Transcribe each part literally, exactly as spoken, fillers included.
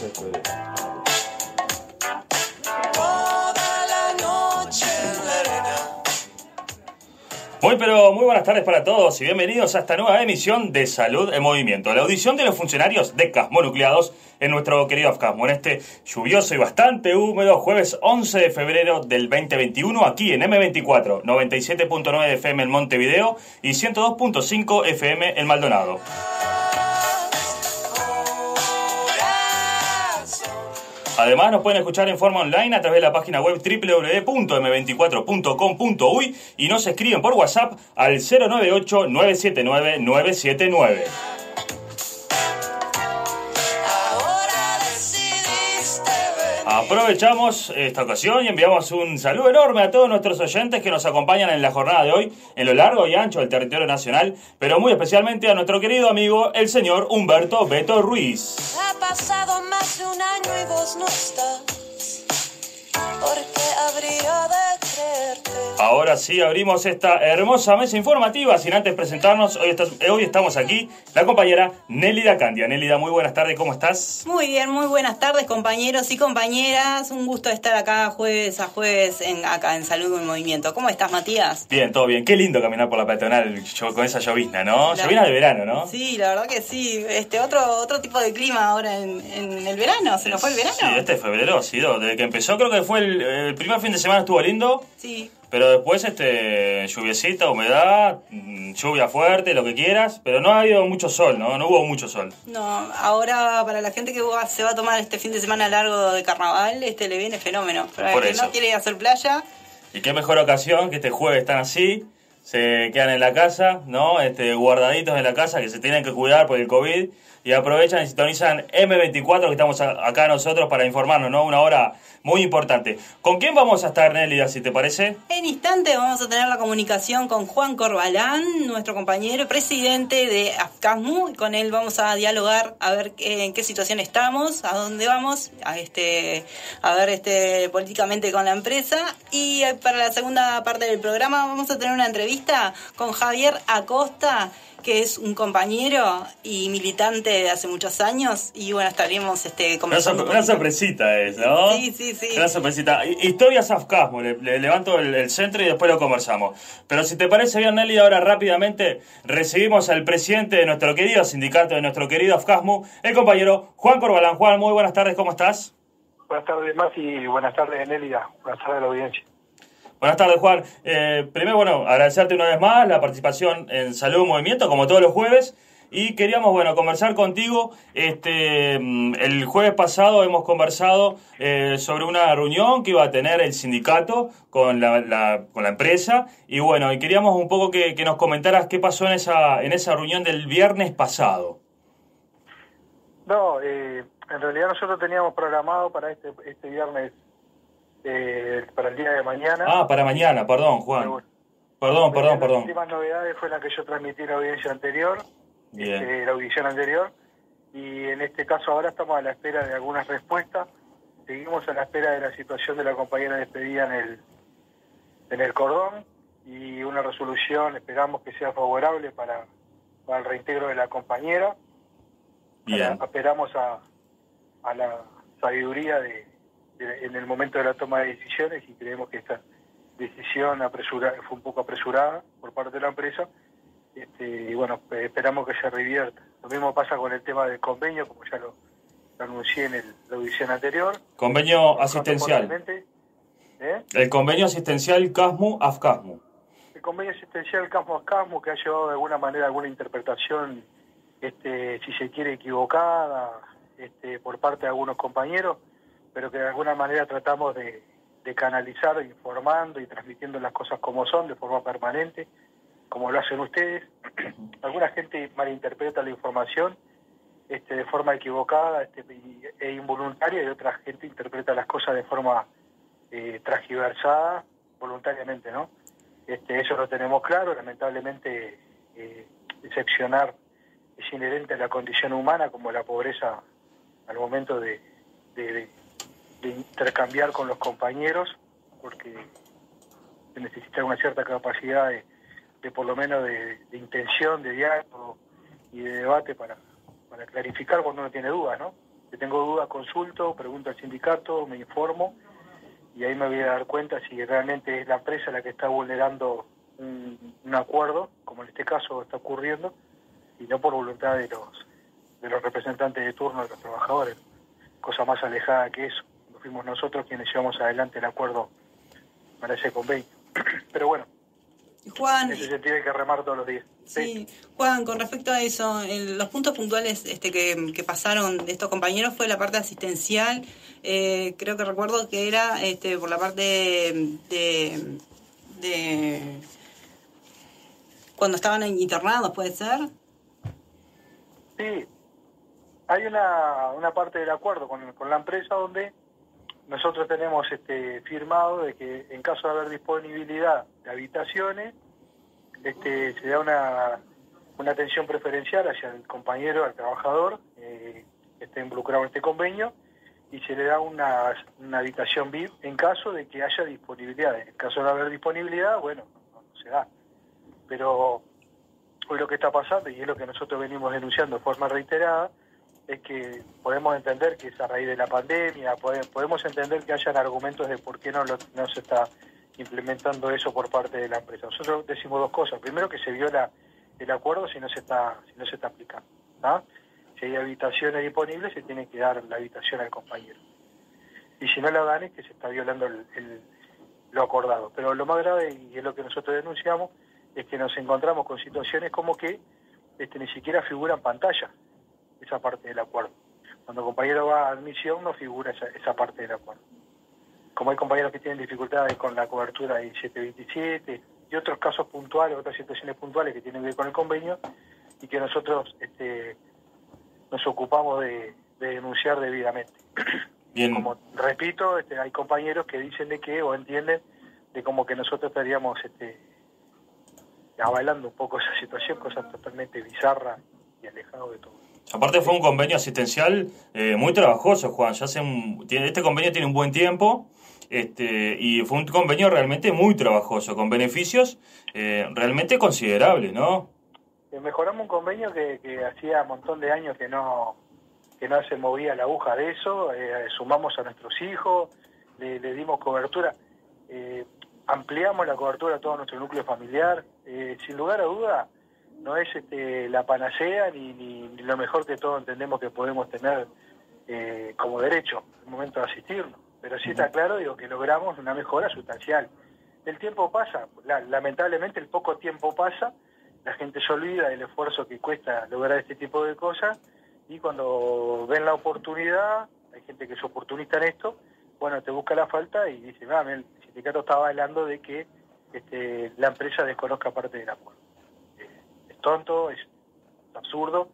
once de febrero. Muy pero muy buenas tardes para todos y bienvenidos a esta nueva emisión de Salud en Movimiento, la audición de los funcionarios de Casmo nucleados en nuestro querido AFCASMO, en este lluvioso y bastante húmedo jueves once de febrero del veinte veintiuno, aquí en eme veinticuatro, noventa y siete punto nueve F M en Montevideo y ciento dos punto cinco F M en Maldonado. Además nos pueden escuchar en forma online a través de la página web doble u doble u doble u punto eme veinticuatro punto com punto uy y nos escriben por WhatsApp al cero nueve ocho nueve siete nueve nueve siete nueve. Aprovechamos esta ocasión y enviamos un saludo enorme a todos nuestros oyentes que nos acompañan en la jornada de hoy en lo largo y ancho del territorio nacional, pero muy especialmente a nuestro querido amigo el señor Humberto Beto Ruiz. Ha pasado más de un año y vos no estás, ¿por qué habría de creerte? Ahora sí abrimos esta hermosa mesa informativa sin antes presentarnos. Hoy, está, hoy estamos aquí la compañera Nélida Candia. Nélida, muy buenas tardes, ¿cómo estás? Muy bien, muy buenas tardes compañeros y compañeras. Un gusto estar acá jueves a jueves en, acá en Salud en Movimiento. ¿Cómo estás, Matías? Bien, todo bien. Qué lindo caminar por la peatonal con esa llovizna, ¿no? La... Llovizna de verano, ¿no? Sí, la verdad que sí. Este otro otro tipo de clima ahora en, en el verano. ¿Se nos fue el verano? Sí, este febrero ha sido, desde que empezó, creo que fue el, el primer fin de semana estuvo lindo. Sí. Pero después, este, lluviecita, humedad, lluvia fuerte, lo que quieras, pero no ha habido mucho sol, ¿no? No hubo mucho sol. No, ahora para la gente que va, se va a tomar este fin de semana largo de carnaval, este le viene fenómeno. Para el que no quiere hacer playa. Y qué mejor ocasión que este jueves están así, se quedan en la casa, ¿no? Este, guardaditos en la casa, que se tienen que cuidar por el COVID, y aprovechan y sintonizan eme veinticuatro, que estamos acá nosotros para informarnos, ¿no? Una hora muy importante. ¿Con quién vamos a estar, Nélida, si te parece? En instante vamos a tener la comunicación con Juan Corbalán, nuestro compañero presidente de AFCASMO, y con él vamos a dialogar a ver en qué situación estamos, a dónde vamos, a este a ver este políticamente con la empresa. Y para la segunda parte del programa vamos a tener una entrevista con Javier Acosta, que es un compañero y militante de hace muchos años, y bueno, estaremos este, conversando. Una, una sorpresita es, ¿no? Sí, sí, sí. Una sorpresita. Historias AFCASMO, le, le levanto el, el centro y después lo conversamos. Pero si te parece bien, Nelly, ahora rápidamente recibimos al presidente de nuestro querido sindicato, de nuestro querido AFCASMO, el compañero Juan Corbalán. Juan, muy buenas tardes, ¿cómo estás? Buenas tardes, Mati, y buenas tardes, Nélida. Buenas tardes a la audiencia. Buenas tardes, Juan. Eh, primero, bueno, agradecerte una vez más la participación en Salud en Movimiento, como todos los jueves. Y queríamos, bueno, conversar contigo. Este, el jueves pasado hemos conversado eh, sobre una reunión que iba a tener el sindicato con la, la, con la empresa. Y bueno, y queríamos un poco que, que nos comentaras qué pasó en esa, en esa reunión del viernes pasado. No, eh, en realidad nosotros teníamos programado para este, este viernes, eh, para el día de mañana. Ah, para mañana, perdón, Juan. Bueno, perdón, perdón, las perdón. Las últimas novedades fue la que yo transmití en la audiencia anterior. Bien. Este, la audición anterior, y en este caso ahora estamos a la espera de algunas respuestas. Seguimos a la espera de la situación de la compañera despedida en el en el cordón, y una resolución esperamos que sea favorable para, para el reintegro de la compañera. Bien. Esperamos a, a la sabiduría de, de en el momento de la toma de decisiones, y creemos que esta decisión apresura, fue un poco apresurada por parte de la empresa. Este, y bueno, esperamos que se revierta. Lo mismo pasa con el tema del convenio, como ya lo, lo anuncié en el, la audición anterior. Convenio asistencial. ¿Eh? El convenio asistencial CASMO-AFCASMO. El convenio asistencial CASMO-AFCASMO, que ha llevado de alguna manera alguna interpretación, este, si se quiere, equivocada, este, por parte de algunos compañeros, pero que de alguna manera tratamos de, de canalizar, informando y transmitiendo las cosas como son, de forma permanente, como lo hacen ustedes. Alguna gente malinterpreta la información este, de forma equivocada este, e involuntaria, y otra gente interpreta las cosas de forma eh, transgiversada, voluntariamente, ¿no? Este, eso lo tenemos claro. Lamentablemente, eh, excepcionar es inherente a la condición humana, como la pobreza al momento de, de, de, de intercambiar con los compañeros, porque se necesita una cierta capacidad de de por lo menos de, de intención, de diálogo y de debate para, para clarificar cuando uno tiene dudas, ¿no? Si tengo dudas, consulto, pregunto al sindicato, me informo, y ahí me voy a dar cuenta si realmente es la empresa la que está vulnerando un, un acuerdo, como en este caso está ocurriendo, y no por voluntad de los de los representantes de turno de los trabajadores. Cosa más alejada que eso. No fuimos nosotros quienes llevamos adelante el acuerdo para ese convenio. Pero bueno, Juan, en ese sentido hay que remar todos los días. Sí, Juan, con respecto a eso, el, los puntos puntuales este, que, que pasaron de estos compañeros fue la parte asistencial. Eh, creo que recuerdo que era este, por la parte de, de, de cuando estaban internados, ¿puede ser? Sí, hay una, una parte del acuerdo con, con la empresa donde nosotros tenemos este, firmado de que en caso de haber disponibilidad de habitaciones, Este, se da una, una atención preferencial hacia el compañero, al trabajador eh, que esté involucrado en este convenio, y se le da una, una habitación V I P en caso de que haya disponibilidad. En caso de no haber disponibilidad, bueno, no, no se da. Pero hoy lo que está pasando, y es lo que nosotros venimos denunciando de forma reiterada, es que podemos entender que es a raíz de la pandemia, podemos, podemos entender que hayan argumentos de por qué no, lo, no se está implementando eso por parte de la empresa. Nosotros decimos dos cosas. Primero, que se viola el acuerdo si no se está si no se está aplicando. ¿Ah? Si hay habitaciones disponibles, se tiene que dar la habitación al compañero. Y si no la dan, es que se está violando el, el, lo acordado. Pero lo más grave, y es lo que nosotros denunciamos, es que nos encontramos con situaciones como que este, ni siquiera figura en pantalla esa parte del acuerdo. Cuando el compañero va a admisión, no figura esa, esa parte del acuerdo. Como hay compañeros que tienen dificultades con la cobertura de siete veintisiete y otros casos puntuales, otras situaciones puntuales que tienen que ver con el convenio, y que nosotros este, nos ocupamos de, de denunciar debidamente. Bien. Como repito, este, hay compañeros que dicen de que, o entienden, de como que nosotros estaríamos este, avalando un poco esa situación, cosa totalmente bizarra y alejado de todo. Aparte fue un convenio asistencial eh, muy trabajoso, Juan. Ya hace un, tiene, este convenio tiene un buen tiempo. Este, y fue un convenio realmente muy trabajoso, con beneficios eh, realmente considerables, ¿no? Mejoramos un convenio que, que hacía un montón de años que no que no se movía la aguja de eso, eh, sumamos a nuestros hijos, le, le dimos cobertura, eh, ampliamos la cobertura a todo nuestro núcleo familiar, eh, sin lugar a duda no es este, la panacea ni, ni, ni lo mejor que todos entendemos que podemos tener eh, como derecho en el momento de asistirnos. Pero sí está claro, digo, que logramos una mejora sustancial. El tiempo pasa, la, lamentablemente el poco tiempo pasa, la gente se olvida del esfuerzo que cuesta lograr este tipo de cosas, y cuando ven la oportunidad, hay gente que es oportunista en esto, bueno, te busca la falta y dice, ah, el sindicato estaba hablando de que este, la empresa desconozca parte del acuerdo. Eh, es tonto, es absurdo,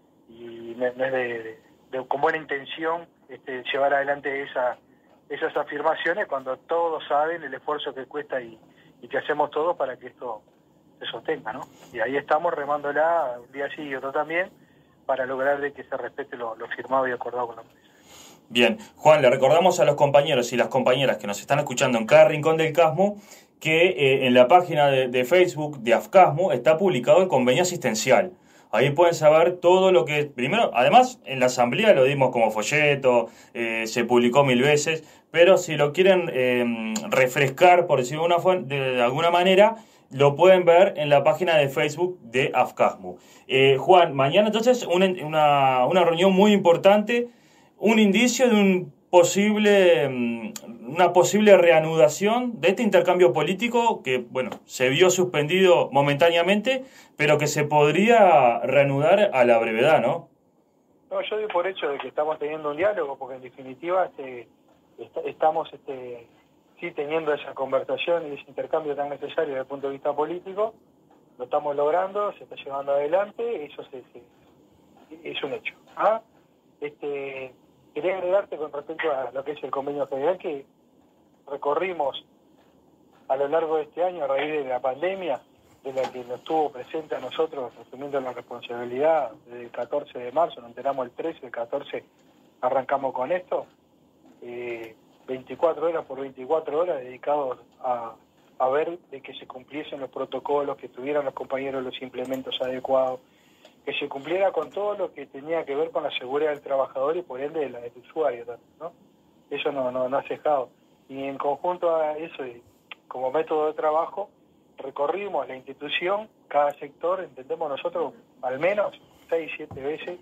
y no, no es de, de, de, con buena intención este, llevar adelante esa esas afirmaciones cuando todos saben el esfuerzo que cuesta y, y que hacemos todos para que esto se sostenga, ¿no? Y ahí estamos remándola un día sí y otro también para lograr de que se respete lo, lo firmado y acordado con la empresa. Bien, Juan, le recordamos a los compañeros y las compañeras que nos están escuchando en cada rincón del CASMU que eh, en la página de, de Facebook de AFCASMU está publicado el convenio asistencial. Ahí pueden saber todo lo que... Primero, además, en la asamblea lo dimos como folleto, eh, se publicó mil veces, pero si lo quieren eh, refrescar, por decirlo de, una, de alguna manera, lo pueden ver en la página de Facebook de AFCASMU. Eh, Juan, mañana entonces una, una, una reunión muy importante, un indicio de un posible, una posible reanudación de este intercambio político que, bueno, se vio suspendido momentáneamente, pero que se podría reanudar a la brevedad, ¿no? No, yo doy por hecho de que estamos teniendo un diálogo, porque en definitiva este, est estamos este, sí teniendo esa conversación y ese intercambio tan necesario desde el punto de vista político, lo estamos logrando, se está llevando adelante, eso se, se, es un hecho. ¿Ah? Este, quería agregarte con respecto a lo que es el convenio federal, que recorrimos a lo largo de este año a raíz de la pandemia, de la que nos tuvo presente a nosotros asumiendo la responsabilidad desde el catorce de marzo, nos enteramos el trece, el catorce arrancamos con esto, eh, veinticuatro horas por veinticuatro horas dedicados a, a ver de que se cumpliesen los protocolos, que tuvieran los compañeros los implementos adecuados, que se cumpliera con todo lo que tenía que ver con la seguridad del trabajador y por ende de la del usuario también, ¿no? Eso no, no, no ha cejado. Y en conjunto a eso, y como método de trabajo, recorrimos la institución, cada sector, entendemos nosotros, al menos seis, siete veces.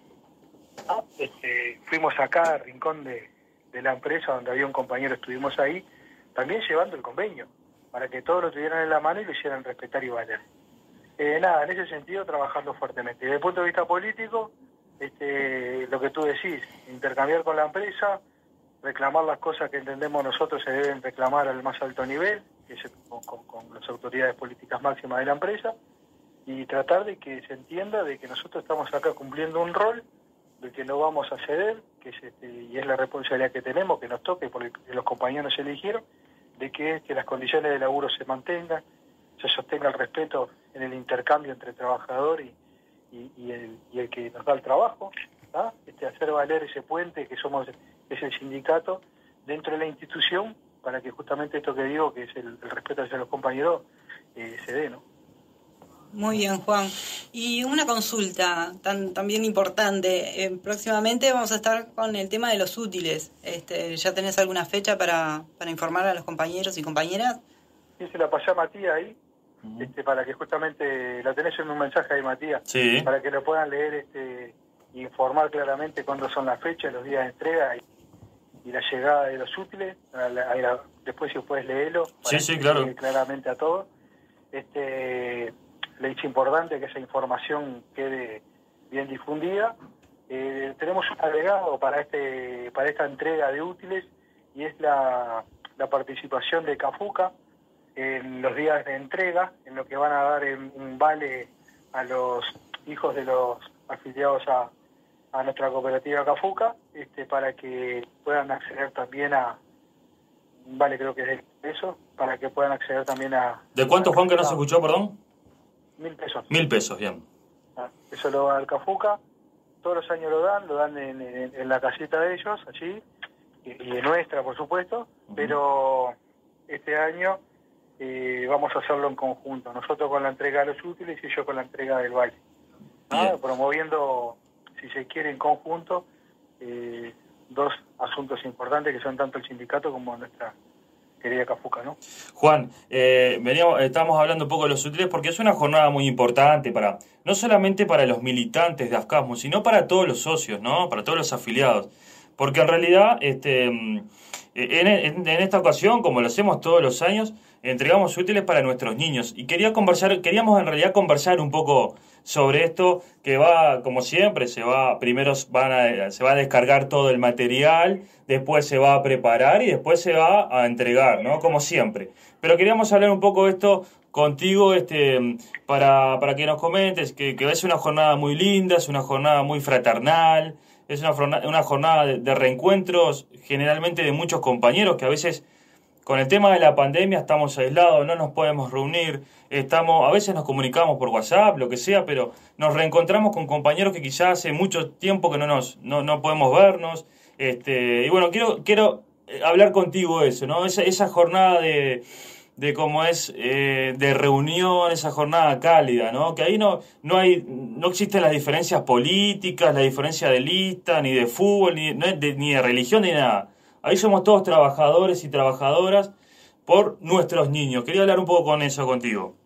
Este, fuimos acá al rincón de, de la empresa donde había un compañero, estuvimos ahí, también llevando el convenio, para que todos lo tuvieran en la mano y lo hicieran respetar y valer. Eh, nada, en ese sentido trabajando fuertemente. Desde el punto de vista político, este, lo que tú decís, intercambiar con la empresa, reclamar las cosas que entendemos nosotros se deben reclamar al más alto nivel, que es con, con, con las autoridades políticas máximas de la empresa, y tratar de que se entienda de que nosotros estamos acá cumpliendo un rol del que no vamos a ceder, que es este, y es la responsabilidad que tenemos, que nos toque, porque los compañeros nos eligieron, de que, que las condiciones de laburo se mantengan, se sostenga el respeto en el intercambio entre el trabajador y, y, y, el, y el que nos da el trabajo, ¿tá? Este, hacer valer ese puente que somos es el sindicato dentro de la institución, para que justamente esto que digo, que es el, el respeto hacia los compañeros, eh, se dé, ¿no? Muy bien, Juan. Y una consulta tan también importante. Eh, próximamente vamos a estar con el tema de los útiles. Este, ¿ya tenés alguna fecha para, para informar a los compañeros y compañeras? Sí, se la pasé a Matías ahí, uh-huh. este, para que justamente, la tenés en un mensaje ahí, Matías, sí. Para que lo puedan leer este, e informar claramente cuándo son las fechas, los días de entrega y, y la llegada de los útiles. A la, a la, después si puedes leerlo, para sí, sí, claro. claramente a todos. Este, le es importante que esa información quede bien difundida. Eh, tenemos un agregado para este para esta entrega de útiles y es la, la participación de Cafuca en los días de entrega, en lo que van a dar en un vale a los hijos de los afiliados a, a nuestra cooperativa Cafuca, este, para que puedan acceder también a un vale, creo que es de eso, para que puedan acceder también a... ¿De cuánto, a, Juan, que no se escuchó, perdón? Mil pesos. Mil pesos, bien. Eso lo da el Cafuca, todos los años lo dan, lo dan en, en, en la casita de ellos, allí, y, y en nuestra, por supuesto, uh-huh. Pero este año eh, vamos a hacerlo en conjunto, nosotros con la entrega de los útiles y yo con la entrega del vale, ¿no? Promoviendo, si se quiere, en conjunto, eh, dos asuntos importantes que son tanto el sindicato como nuestra querida Cafuca, ¿no? Juan, eh, veníamos, estábamos hablando un poco de los útiles porque es una jornada muy importante para, no solamente para los militantes de AFCASMU, sino para todos los socios, ¿no? Para todos los afiliados. Porque en realidad, este, en, en, en esta ocasión, como lo hacemos todos los años, entregamos útiles para nuestros niños. Y quería conversar, queríamos en realidad conversar un poco sobre esto, que va, como siempre, se va, primero van a, se va a descargar todo el material, después se va a preparar y después se va a entregar, ¿no? Como siempre. Pero queríamos hablar un poco de esto contigo, este, para, para que nos comentes, que, que es una jornada muy linda, es una jornada muy fraternal, es una, una jornada de, de reencuentros, generalmente de muchos compañeros que a veces... Con el tema de la pandemia estamos aislados, no nos podemos reunir, estamos, a veces nos comunicamos por WhatsApp, lo que sea, pero nos reencontramos con compañeros que quizás hace mucho tiempo que no nos no, no podemos vernos. Este, y bueno, quiero quiero hablar contigo de eso, ¿no? Esa, esa jornada de, de cómo es eh, de reunión, esa jornada cálida, ¿no? Que ahí no no hay no existen las diferencias políticas, la diferencia de lista, ni de fútbol, ni no es de, ni de religión, ni nada. Ahí somos todos trabajadores y trabajadoras por nuestros niños. Quería hablar un poco con eso contigo.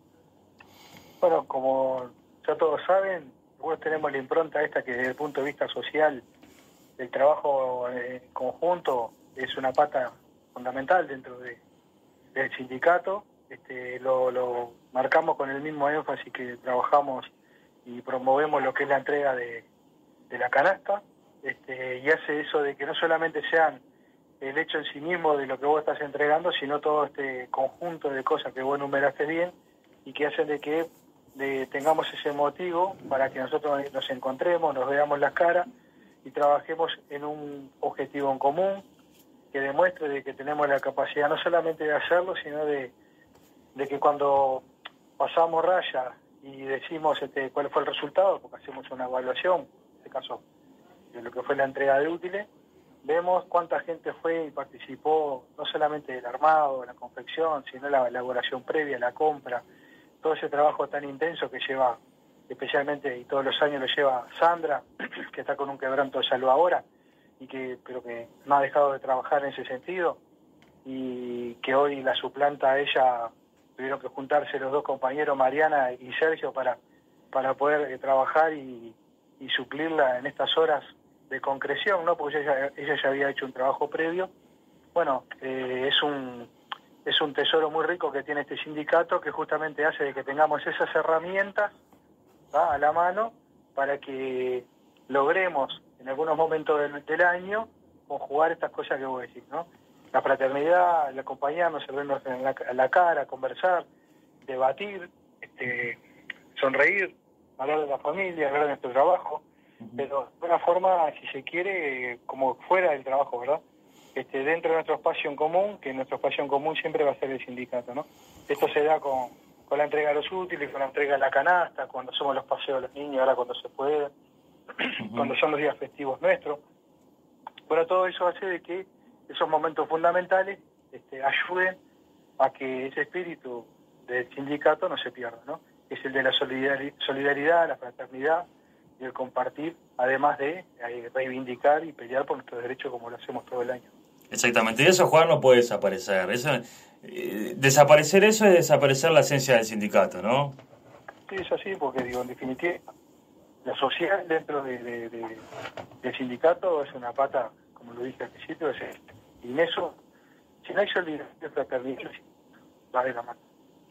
Bueno, como ya todos saben, nosotros tenemos la impronta esta que desde el punto de vista social, el trabajo en conjunto es una pata fundamental dentro de, del sindicato. Este, lo, lo marcamos con el mismo énfasis que trabajamos y promovemos lo que es la entrega de, de la canasta. Este, y hace eso de que no solamente sean el hecho en sí mismo de lo que vos estás entregando, sino todo este conjunto de cosas que vos numeraste bien y que hacen de que de, tengamos ese motivo para que nosotros nos encontremos, nos veamos las caras y trabajemos en un objetivo en común que demuestre de que tenemos la capacidad no solamente de hacerlo, sino de, de que cuando pasamos raya y decimos este, cuál fue el resultado, porque hacemos una evaluación, en este caso de lo que fue la entrega de útiles, vemos cuánta gente fue y participó, no solamente del armado, de la confección, sino la elaboración previa, la compra, todo ese trabajo tan intenso que lleva especialmente, y todos los años lo lleva Sandra, que está con un quebranto de salud ahora, y que pero que no ha dejado de trabajar en ese sentido, y que hoy la suplanta a ella, tuvieron que juntarse los dos compañeros, Mariana y Sergio, para, para poder eh, trabajar y, y suplirla en estas horas de concreción, ¿no? Porque ella, ella ya había hecho un trabajo previo. Bueno, eh, es un es un tesoro muy rico que tiene este sindicato, que justamente hace de que tengamos esas herramientas, ¿va?, a la mano, para que logremos en algunos momentos del, del año conjugar estas cosas que vos decís, ¿no? La fraternidad, el acompañarnos, el vernos en la, en la cara, conversar, debatir, este, sonreír, hablar de la familia, hablar de nuestro trabajo, pero de una forma, si se quiere, como fuera del trabajo, ¿verdad? Este, dentro de nuestro espacio en común, que nuestro espacio en común siempre va a ser el sindicato, ¿no? Esto se da con, con la entrega de los útiles, con la entrega de la canasta, cuando somos los paseos de los niños, ahora cuando se puede, uh-huh. cuando son los días festivos nuestros. Bueno, todo eso hace de que esos momentos fundamentales este, ayuden a que ese espíritu del sindicato no se pierda, ¿no? Es el de la solidaridad, la fraternidad y el compartir, además de eh, reivindicar y pelear por nuestros derechos como lo hacemos todo el año. Exactamente, y eso, Juan, no puede desaparecer. Eso, eh, desaparecer eso es desaparecer la esencia del sindicato, ¿no? Sí, es así, porque digo, en definitiva, la sociedad dentro de, de, de, del sindicato es una pata, como lo dije al principio, es este. Y en eso, si no hay solidaridad y fraternidad, va de la mano.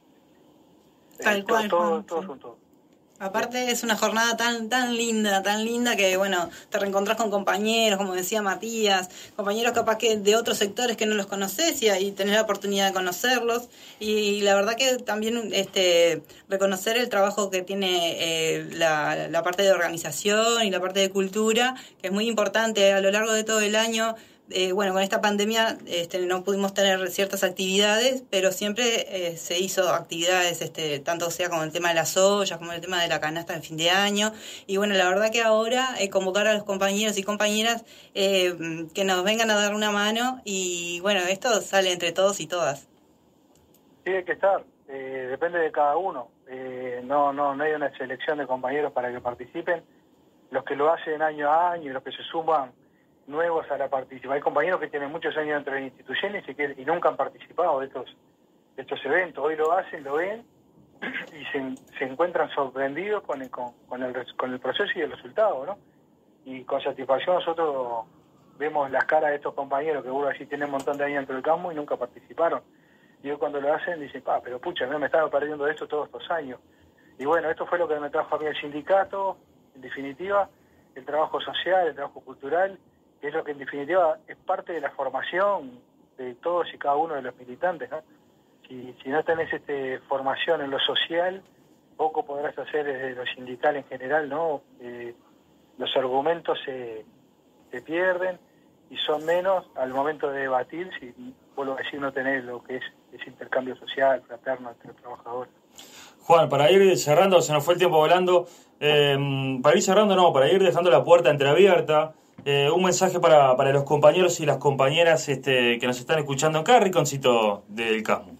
Tal eh, cual, todo, Juan, todo, sí. todo, todo. Aparte es una jornada tan tan linda, tan linda que, bueno, te reencontrás con compañeros, como decía Matías, compañeros capaz que de otros sectores que no los conoces y ahí tenés la oportunidad de conocerlos. Y la verdad que también este reconocer el trabajo que tiene eh, la, la parte de organización y la parte de cultura, que es muy importante a lo largo de todo el año. Eh, bueno, con esta pandemia este, no pudimos tener ciertas actividades, pero siempre eh, se hizo actividades, este, tanto sea con el tema de las ollas, como el tema de la canasta de fin de año. Y bueno, la verdad que ahora eh, convocar a los compañeros y compañeras eh, que nos vengan a dar una mano y bueno, esto sale entre todos y todas. Tiene que estar, eh, depende de cada uno. Eh, no, no, no hay una selección de compañeros para que participen. Los que lo hacen año a año y los que se suman nuevos a la participación. Hay compañeros que tienen muchos años dentro de instituciones y que y nunca han participado de estos de estos eventos. Hoy lo hacen, lo ven y se, se encuentran sorprendidos con el, con, con, el, con el proceso y el resultado, ¿no? Y con satisfacción nosotros vemos las caras de estos compañeros que, bueno, así tienen un montón de años dentro del campo y nunca participaron. Y hoy cuando lo hacen dicen, pa, pero pucha, no me estaba perdiendo de esto todos estos años. Y bueno, esto fue lo que me trajo a mí el sindicato, en definitiva, el trabajo social, el trabajo cultural, que es lo que en definitiva es parte de la formación de todos y cada uno de los militantes, ¿no? Si, si no tenés este, formación en lo social, poco podrás hacer desde lo sindical en general, ¿no? Eh, los argumentos se, se pierden y son menos al momento de debatir, si vuelvo a decir, no tenés lo que es ese intercambio social, fraterno entre los trabajadores. Juan, para ir cerrando, se nos fue el tiempo volando, eh, para ir cerrando no, para ir dejando la puerta entreabierta, Eh, un mensaje para, para los compañeros y las compañeras este, que nos están escuchando en cada rinconcito del Casmu.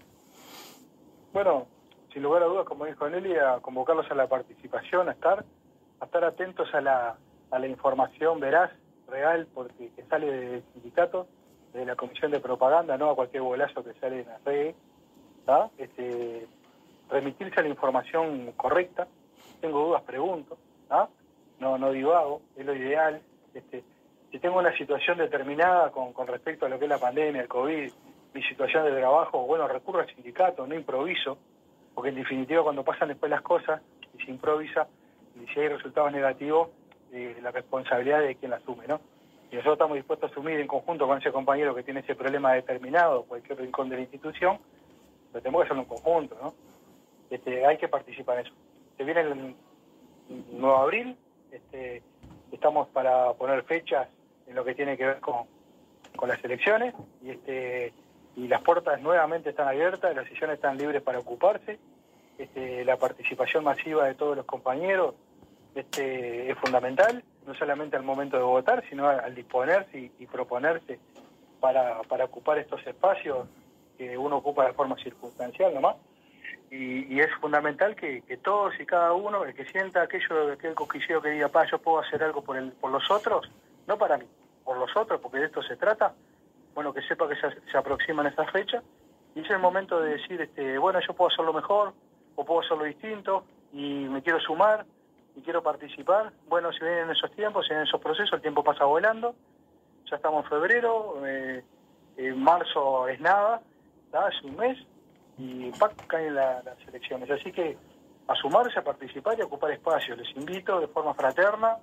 Bueno, sin lugar a dudas, como dijo Nelly, a convocarlos a la participación, a estar, a estar atentos a la, a la información veraz, real, porque que sale del sindicato, de la comisión de propaganda, no a cualquier bolazo que sale en las redes, ¿tá? Este, remitirse a la información correcta. Tengo dudas, pregunto, ¿tá? No, no divago, es lo ideal. Este, si tengo una situación determinada con, con respecto a lo que es la pandemia, el COVID, mi situación de trabajo, bueno, recurro al sindicato, no improviso, porque en definitiva cuando pasan después las cosas y se improvisa, y si hay resultados negativos, eh, la responsabilidad de quien la asume, ¿no? Y nosotros estamos dispuestos a asumir en conjunto con ese compañero que tiene ese problema determinado, cualquier rincón de la institución, pero tenemos que hacerlo en conjunto, ¿no? Este, hay que participar en eso. Se viene el nueve de abril, este, estamos para poner fechas en lo que tiene que ver con, con las elecciones y este y las puertas nuevamente están abiertas, las sesiones están libres para ocuparse, este, la participación masiva de todos los compañeros este, es fundamental, no solamente al momento de votar, sino al disponerse y, y proponerse para, para ocupar estos espacios que uno ocupa de forma circunstancial nomás. y, y es fundamental que, que todos y cada uno, el que sienta aquello, aquel cosquilleo que diga, pa, yo puedo hacer algo por el, por los otros, no para mí, por los otros, porque de esto se trata, bueno, que sepa que se, se aproximan estas fechas, y es el momento de decir, este, bueno, yo puedo hacerlo mejor, o puedo hacerlo distinto, y me quiero sumar, y quiero participar. Bueno, si vienen esos tiempos, si vienen esos procesos, el tiempo pasa volando, ya estamos en febrero, eh, en marzo es nada, ¿tá? Es un mes, y ¡pac! Caen la, las elecciones. Así que a sumarse, a participar y a ocupar espacios. Les invito de forma fraterna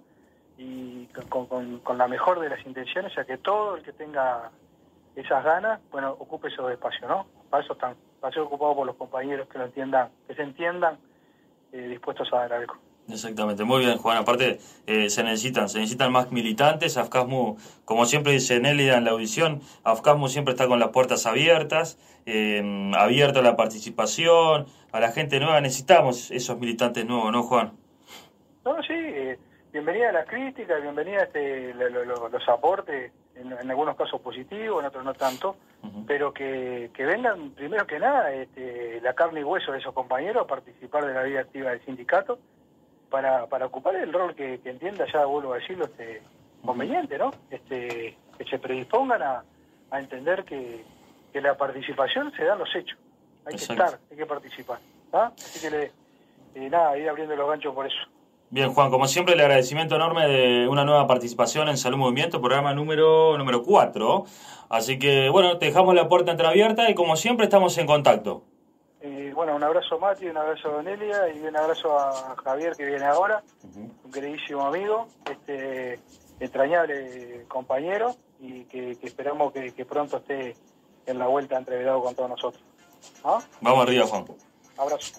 y con, con, con la mejor de las intenciones a que todo el que tenga esas ganas, bueno, ocupe esos espacios, ¿no? Para eso están, para ser ocupados por los compañeros que lo entiendan, que se entiendan eh, dispuestos a dar algo. Exactamente, muy bien, Juan. Aparte, eh, se necesitan, se necesitan más militantes. AFCASMU, como siempre dice Nélida en la audición, AFCASMU siempre está con las puertas abiertas, eh, abierto a la participación, a la gente nueva. Necesitamos esos militantes nuevos, ¿no, Juan? No, sí, eh, bienvenida a las críticas, bienvenida a este, lo, lo, lo, los aportes, en, en algunos casos positivos, en otros no tanto, uh-huh. pero que, que vengan, primero que nada, este, la carne y hueso de esos compañeros a participar de la vida activa del sindicato, para para ocupar el rol que, que entienda, ya vuelvo a decirlo, este conveniente, ¿no? Este que se predispongan a, a entender que, que la participación se da en los hechos. Hay Exacto. que estar, hay que participar. ¿Ah? Así que, le, eh, nada, ir abriendo los ganchos por eso. Bien, Juan, como siempre, el agradecimiento enorme de una nueva participación en Salud Movimiento, programa número número cuatro. Así que, bueno, te dejamos la puerta entreabierta y, como siempre, estamos en contacto. Eh, bueno, un abrazo a Mati, un abrazo a Nelia y un abrazo a Javier que viene ahora, uh-huh. un queridísimo amigo, este entrañable compañero y que, que esperamos que, que pronto esté en la vuelta entreverado con todos nosotros. ¿Ah? Vamos arriba, Juan. Abrazo.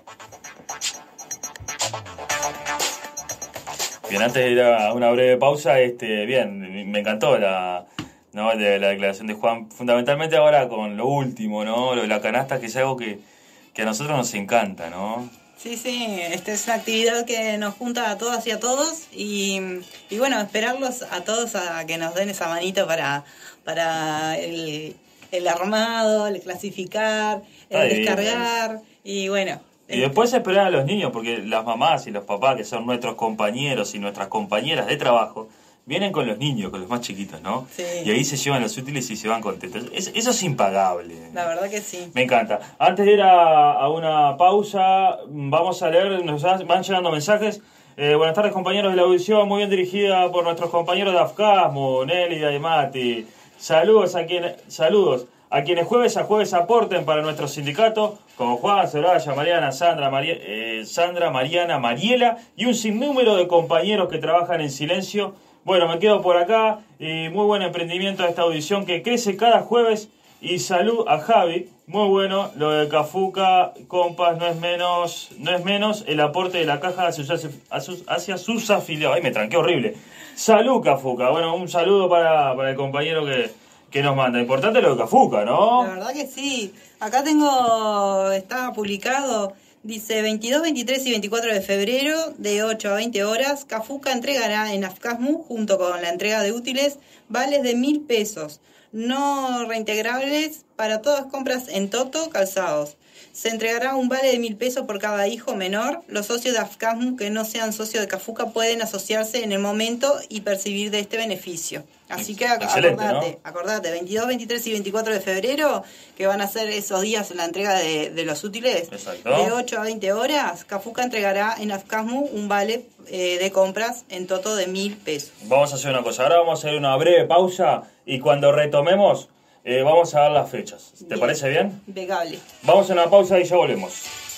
Bien, antes de ir a una breve pausa, este, bien, me encantó la, ¿no? de la declaración de Juan, fundamentalmente ahora con lo último, ¿no? Lo de la canasta, que es algo que que a nosotros nos encanta, ¿no? Sí, sí, esta es una actividad que nos junta a todas y a todos y, y bueno, esperarlos a todos a que nos den esa manito para, para el, el armado, el clasificar, el Ay, descargar bien. y bueno. Y después esperar a los niños, porque las mamás y los papás, que son nuestros compañeros y nuestras compañeras de trabajo, vienen con los niños, con los más chiquitos, ¿no? Sí. Y ahí se llevan los útiles y se van contentos. Es, eso es impagable. La verdad que sí. Me encanta. Antes de ir a, a una pausa, vamos a leer, nos van llegando mensajes. Eh, buenas tardes, compañeros de la audición, muy bien dirigida por nuestros compañeros de AFCASMU, Nélida y Mati. Saludos a quienes, saludos a quienes jueves a jueves aporten para nuestro sindicato, como Juan, Soraya, Mariana, Sandra, María, eh, Sandra, Mariana, Mariela y un sinnúmero de compañeros que trabajan en silencio. Bueno, me quedo por acá y muy buen emprendimiento a esta audición que crece cada jueves. Y salud a Javi, muy bueno, lo de Cafuca, compas, no es menos no es menos el aporte de la caja hacia sus, hacia sus afiliados. Ay, me tranqué horrible. Salud, Cafuca. Bueno, un saludo para, para el compañero que, que nos manda. Importante lo de Cafuca, ¿no? La verdad que sí. Acá tengo, está publicado... Dice, veintidós, veintitrés y veinticuatro de febrero, de ocho a veinte horas, Cafuca entregará en AFCASMU, junto con la entrega de útiles, vales de mil pesos, no reintegrables para todas compras en Toto, calzados. Se entregará un vale de mil pesos por cada hijo menor. Los socios de AFCASMU que no sean socios de Cafuca pueden asociarse en el momento y percibir de este beneficio. Así que Excelente, acordate, ¿no? acordate, veintidós, veintitrés y veinticuatro de febrero, que van a ser esos días la entrega de, de los útiles. Exacto. De ocho a veinte horas, Cafuca entregará en AFCASMU un vale eh, de compras en Toto de mil pesos. Vamos a hacer una cosa, ahora vamos a hacer una breve pausa y cuando retomemos eh, vamos a dar las fechas. ¿Te bien. parece bien? Impecable. Vamos a una pausa y ya volvemos.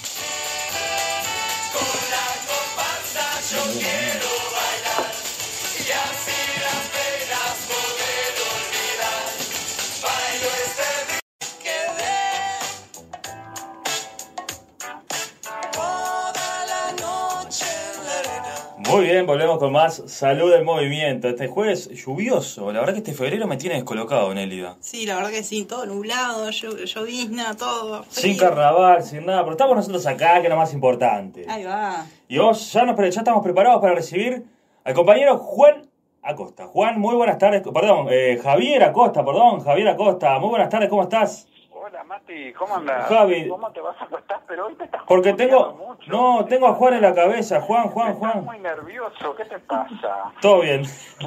Muy bien, volvemos con más Salud del Movimiento. Este jueves lluvioso. La verdad que este febrero me tiene descolocado, Nélida. Sí, la verdad que sí. Todo nublado, llo- llovizna, todo frío. Sin carnaval, sin nada. Pero estamos nosotros acá, que es lo más importante. Ahí va. Y vos ya, nos, ya estamos preparados para recibir al compañero Juan Acosta. Juan, muy buenas tardes. Perdón, eh, Javier Acosta, perdón. Javier Acosta. Muy buenas tardes, ¿cómo estás? Hola, Hola Mati, ¿cómo andas? Javi. ¿Cómo te vas a acostar? Pero hoy te estás Porque tengo... mucho. No, tengo a Juan en la cabeza. Juan, Juan, Juan. Estás muy nervioso, ¿qué te pasa? Todo bien.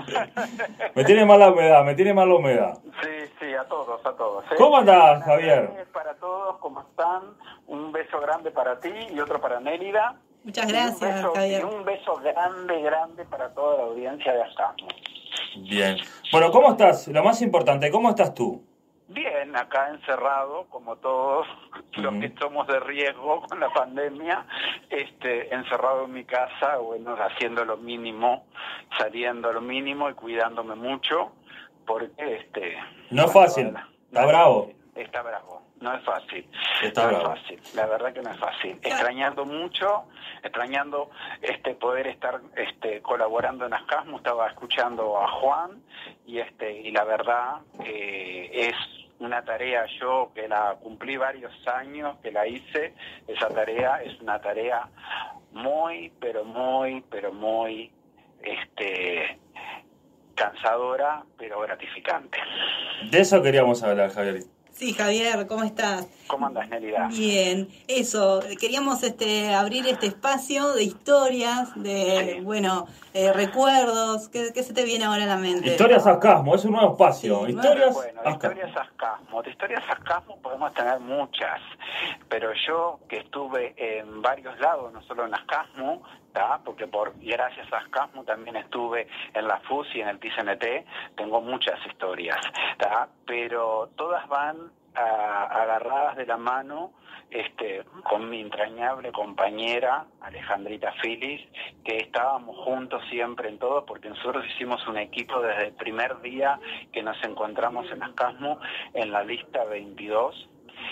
Me tiene mal la humedad, me tiene mal la humedad. Sí, sí, a todos, a todos. ¿eh? ¿Cómo andás, Javier? Para todos, ¿cómo están? Un beso grande para ti y otro para Nélida. Muchas gracias, y un beso, Javier. Y un beso grande, grande para toda la audiencia de Ascasmo. Bien. Bueno, ¿cómo estás? Lo más importante, ¿cómo estás tú? Bien, acá encerrado, como todos los Uh-huh. que somos de riesgo con la pandemia, este, encerrado en mi casa, bueno, haciendo lo mínimo, saliendo lo mínimo y cuidándome mucho, porque este... No es bueno, fácil, la- está la- bravo. Está bravo, no es fácil. Está no bravo. es fácil, la verdad que no es fácil. Extrañando mucho, extrañando este poder estar este colaborando en Ascasmo, estaba escuchando a Juan y este y la verdad eh, es una tarea, yo que la cumplí varios años, que la hice, esa tarea es una tarea muy, pero muy, pero muy este cansadora, pero gratificante. De eso queríamos hablar, Javier. Sí, Javier, ¿cómo estás? ¿Cómo andas, Nélida? Bien, eso, queríamos este abrir este espacio de historias, de, Sí. bueno, eh, recuerdos. ¿Qué, ¿Qué se te viene ahora a la mente? Historias Ascasmo, es un nuevo espacio. Sí, Historias Bueno, de Ascasmo. historias Ascasmo. De historias Ascasmo podemos tener muchas, pero yo que estuve en varios lados, no solo en Ascasmo, ¿tá? Porque por gracias a Ascasmo también estuve en la F U S y en el T C N T, tengo muchas historias, ¿tá? Pero todas van a, agarradas de la mano este con mi entrañable compañera Alejandrita Filis, que estábamos juntos siempre en todo, porque nosotros hicimos un equipo desde el primer día que nos encontramos en Ascasmo en la lista veintidós,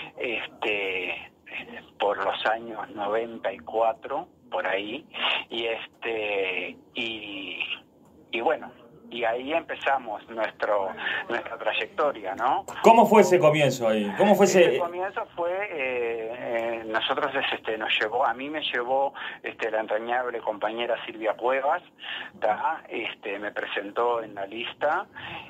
este por los años noventa y cuatro, por ahí, y este y, y bueno, y ahí empezamos nuestro nuestra trayectoria, ¿no? ¿Cómo fue ese comienzo ahí? ¿Cómo fue Ese ese...? comienzo fue, eh, eh, nosotros este, nos llevó, a mí me llevó este, la entrañable compañera Silvia Cuevas, ¿tá? Este, me presentó en la lista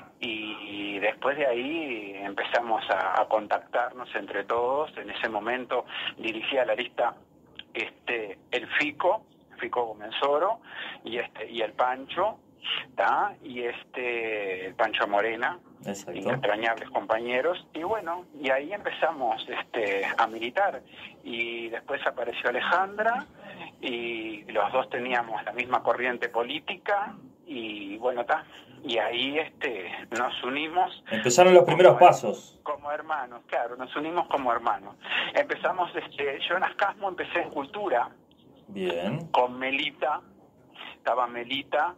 y después de ahí empezamos a, a contactarnos entre todos. En ese momento dirigía la lista este, el Fico, Fico Gomenzoro y, este, y el Pancho, ¿tá? Y este, el Pancho Morena, Exacto. entrañables compañeros, y bueno, y ahí empezamos este a militar, y después apareció Alejandra, y los dos teníamos la misma corriente política, y bueno, está, y ahí este nos unimos. Empezaron los primeros como, pasos. Como hermanos, claro, nos unimos como hermanos. Empezamos, este yo en Ascasmo empecé en cultura, Bien. con Melita, estaba Melita,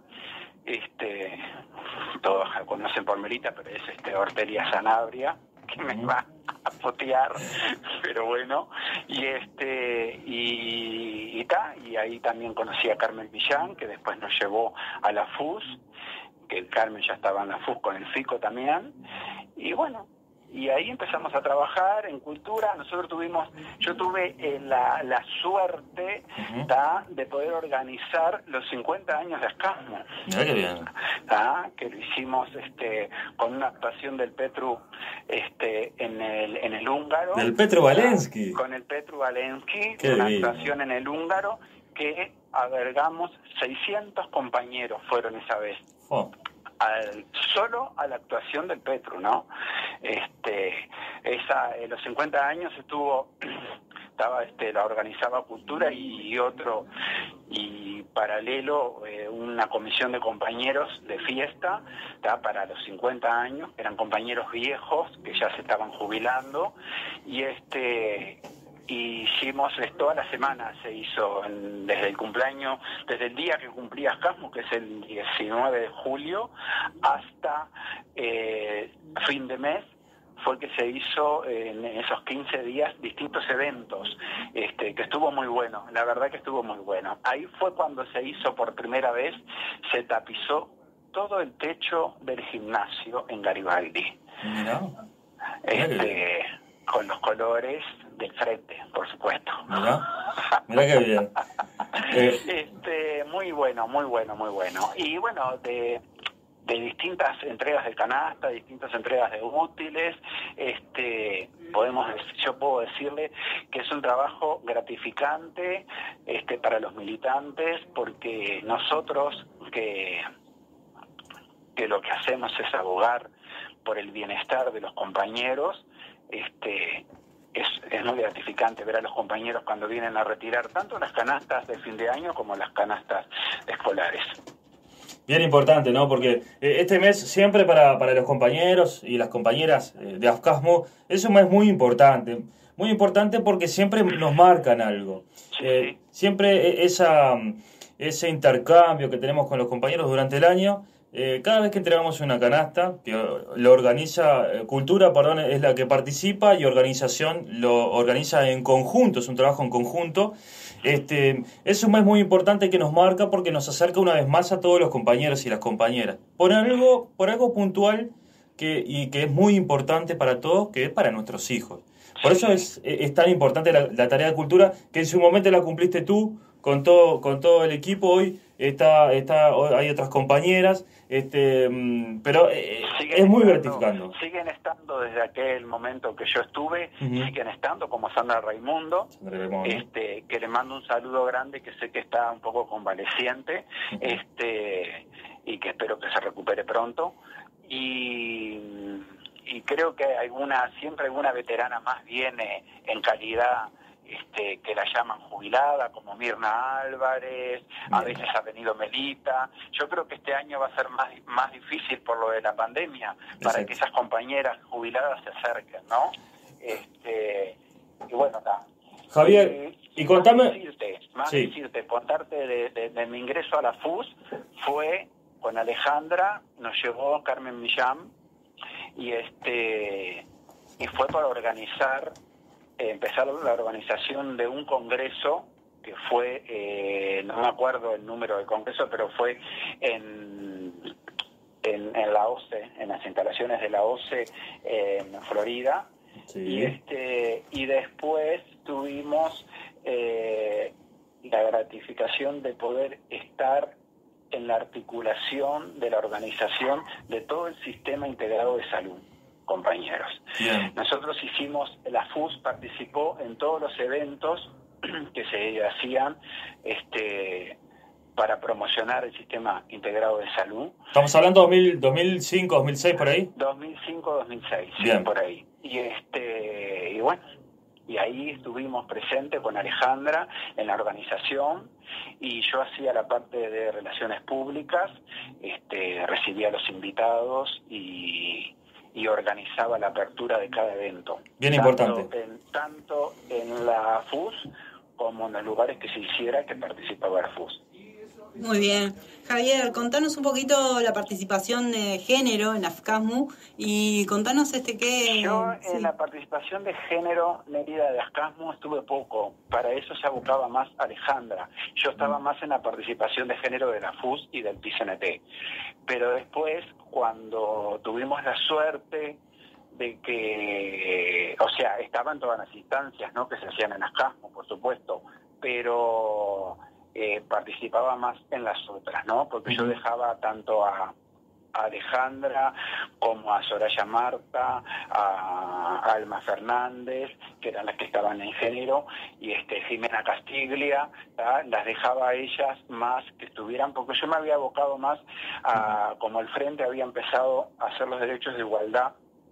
este todos la conocen por Melita, pero es este Ortelia Sanabria, que me va a potear, pero bueno, y este y, y, ta, y ahí también conocí a Carmen Villán, que después nos llevó a la F U S, que el Carmen ya estaba en la F U S con el Fico también, y bueno, y ahí empezamos a trabajar en cultura. Nosotros tuvimos, yo tuve eh, la, la suerte Uh-huh. ¿tá? de poder organizar los cincuenta años de Ascasmo, Mirá qué bien. ¿tá? que lo hicimos este con una actuación del Petru este en el en el húngaro, Del Petru ¿tá? Valensky. con el Petru Valensky, Qué una divino. actuación en el húngaro que albergamos seiscientos compañeros fueron esa vez. Oh. Al, solo a la actuación del Petru, ¿no? Este, esa, en los cincuenta años estuvo, estaba, este, la organizaba Cultura y, y otro, y paralelo, eh, una comisión de compañeros de fiesta, ¿tá? Para los cincuenta años, eran compañeros viejos que ya se estaban jubilando, y este... y hicimos toda la semana, se hizo en, desde el cumpleaños, desde el día que cumplía Ascasmo, que es el diecinueve de julio, hasta eh, fin de mes, fue que se hizo eh, en esos quince días distintos eventos, este, que estuvo muy bueno, la verdad que estuvo muy bueno. Ahí fue cuando se hizo por primera vez, se tapizó todo el techo del gimnasio en Garibaldi. Mirá. Este, con los colores del frente, por supuesto. Mirá. Mirá qué bien. Eh, Este, muy bueno, muy bueno, muy bueno. Y bueno, de de distintas entregas de canasta, distintas entregas de útiles. Este, podemos, yo puedo decirle que es un trabajo gratificante este, para los militantes, porque nosotros que, que lo que hacemos es abogar por el bienestar de los compañeros, este, es, es muy gratificante ver a los compañeros cuando vienen a retirar tanto las canastas de fin de año como las canastas escolares. Bien importante, ¿no? Porque este mes siempre para, para los compañeros y las compañeras de AFCASMU es un mes muy importante. Muy importante porque siempre nos marcan algo. Sí, eh, sí. Siempre esa, ese intercambio que tenemos con los compañeros durante el año, eh, cada vez que entregamos una canasta, que lo organiza, eh, Cultura, perdón, es la que participa, y Organización lo organiza en conjunto, es un trabajo en conjunto. Este, es un mes muy importante que nos marca porque nos acerca una vez más a todos los compañeros y las compañeras. Por algo, por algo puntual que, y que es muy importante para todos, que es para nuestros hijos. Por eso es, es tan importante la, la tarea de cultura, que en su momento la cumpliste tú con todo, con todo el equipo. Hoy está, está, hay otras compañeras, este, pero eh, es muy gratificante. Siguen estando desde aquel momento que yo estuve, uh-huh. siguen estando como Sandra Raimundo, Sandra Raimundo. Este, que le mando un saludo grande, que sé que está un poco convaleciente, uh-huh. este, y que espero que se recupere pronto. Y, y creo que alguna, siempre alguna veterana más viene en calidad, Este, que la llaman jubilada, como Mirna Álvarez, a veces ha venido Melita. Yo creo que este año va a ser más, más difícil por lo de la pandemia, para Exacto. que esas compañeras jubiladas se acerquen, ¿no? Este, y bueno, está. Javier, y, y contame... Más decirte, más sí. decirte contarte de, de, de mi ingreso a la F U S, fue con Alejandra, nos llevó Carmen Millán, y este y fue para organizar empezar la organización de un congreso que fue, eh, no me acuerdo el número del congreso, pero fue en, en, en la O C E, en las instalaciones de la O C E en Florida. Sí. Y, este, y después tuvimos eh, la gratificación de poder estar en la articulación de la organización de todo el sistema integrado de salud. Compañeros. Bien. Nosotros hicimos, la F U S participó en todos los eventos que se hacían este, para promocionar el sistema integrado de salud. Estamos hablando de dos mil cinco, dos mil seis, por ahí. dos mil cinco, dos mil seis, sí, Bien. por ahí. Y este, y bueno, y ahí estuvimos presentes con Alejandra en la organización, y yo hacía la parte de relaciones públicas, este, recibía a los invitados y y organizaba la apertura de cada evento. Bien tanto importante. En, tanto en la F U S como en los lugares que se hiciera que participaba la F U S. Muy bien. Javier, contanos un poquito la participación de género en AFCASMU y contanos este qué... Yo en sí. la participación de género Mérida de AFCASMU estuve poco, para eso se abocaba más Alejandra. Yo estaba más en la participación de género de la F U S y del P C N T. Pero después, cuando tuvimos la suerte de que, o sea, estaban todas las instancias, ¿no?, que se hacían en AFCASMU, por supuesto, pero eh, participaba más en las otras, ¿no? Porque yo dejaba tanto a, a Alejandra como a Soraya Marta, a, a Alma Fernández, que eran las que estaban en género, y este Jimena Castiglia, ¿tá? Las dejaba a ellas más que estuvieran, porque yo me había abocado más a, como el Frente había empezado a hacer los derechos de igualdad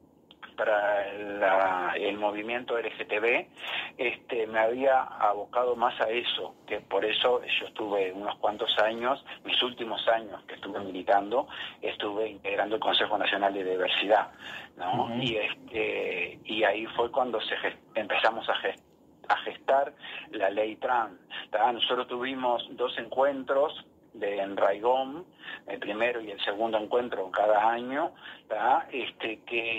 para la, el movimiento L G T B, este, me había abocado más a eso, que por eso yo estuve unos cuantos años, mis últimos años que estuve militando, estuve integrando el Consejo Nacional de Diversidad, ¿no? Uh-huh. Y este, y ahí fue cuando se gest, empezamos a gestar a gestar la ley trans. ¿tá? Nosotros tuvimos dos encuentros de en Raigón, el primero y el segundo encuentro cada año, ¿tá? Este,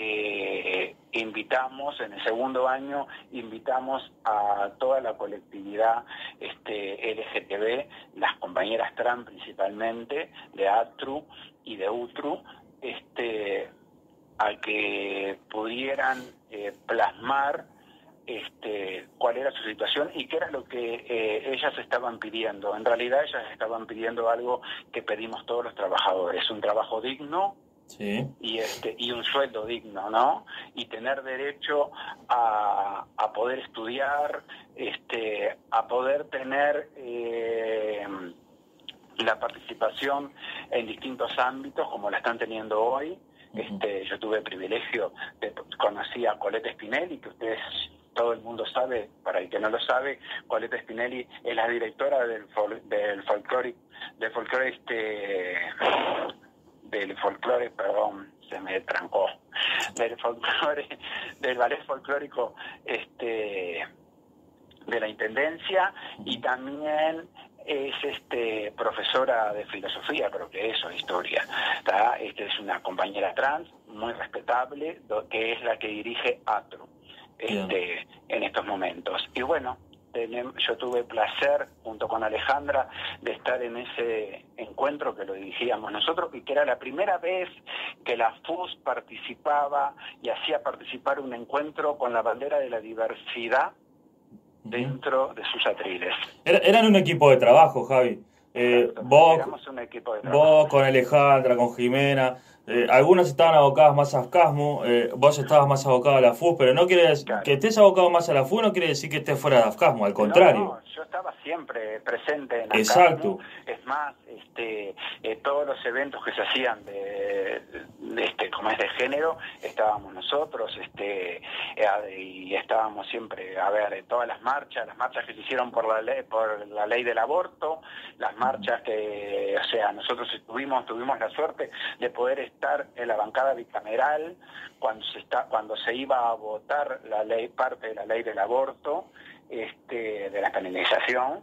que invitamos, en el segundo año, invitamos a toda la colectividad este, L G T B, las compañeras trans principalmente, de ATRU y de UTRU, este, a que pudieran eh, plasmar este, cuál era su situación y qué era lo que eh, ellas estaban pidiendo. En realidad ellas estaban pidiendo algo que pedimos todos los trabajadores, un trabajo digno, sí, y este y un sueldo digno, ¿no? Y tener derecho a, a poder estudiar, este, a poder tener eh, la participación en distintos ámbitos como la están teniendo hoy. Este, yo tuve el privilegio de conocer a Colette Spinelli, que ustedes, todo el mundo sabe, para el que no lo sabe, Colette Spinelli es la directora del fol, del folclore, del folclore este del folclore, perdón, se me trancó, del folclore, del ballet folclórico este de la Intendencia, y también es este profesora de filosofía, creo que eso, historia. ¿Tá? Este es una compañera trans muy respetable, que es la que dirige Atro este, en estos momentos. Y bueno, yo tuve el placer, junto con Alejandra, de estar en ese encuentro que lo dirigíamos nosotros, y que era la primera vez que la F U S participaba y hacía participar un encuentro con la bandera de la diversidad dentro de sus atriles. Era, eran un equipo de trabajo, Javi. Eh, vos, un equipo de trabajo. Vos con Alejandra, con Jimena, eh, algunas estaban abocadas más a AFCASMU, eh, vos estabas más abocado a la F U S, pero no quiere decir, claro, que estés abocado más a la F U S no quiere decir que estés fuera de AFCASMU, al contrario. No, no, yo estaba siempre presente en AFCASMU. Exacto. Es más, este, eh, todos los eventos que se hacían de, de este, como es de género, estábamos nosotros, este, eh, y estábamos siempre, a ver, en todas las marchas, las marchas que se hicieron por la ley, por la ley del aborto, las marchas que, o sea, nosotros tuvimos, tuvimos la suerte de poder estar en la bancada bicameral cuando se está, cuando se iba a votar la ley, parte de la ley del aborto, este, de la penalización,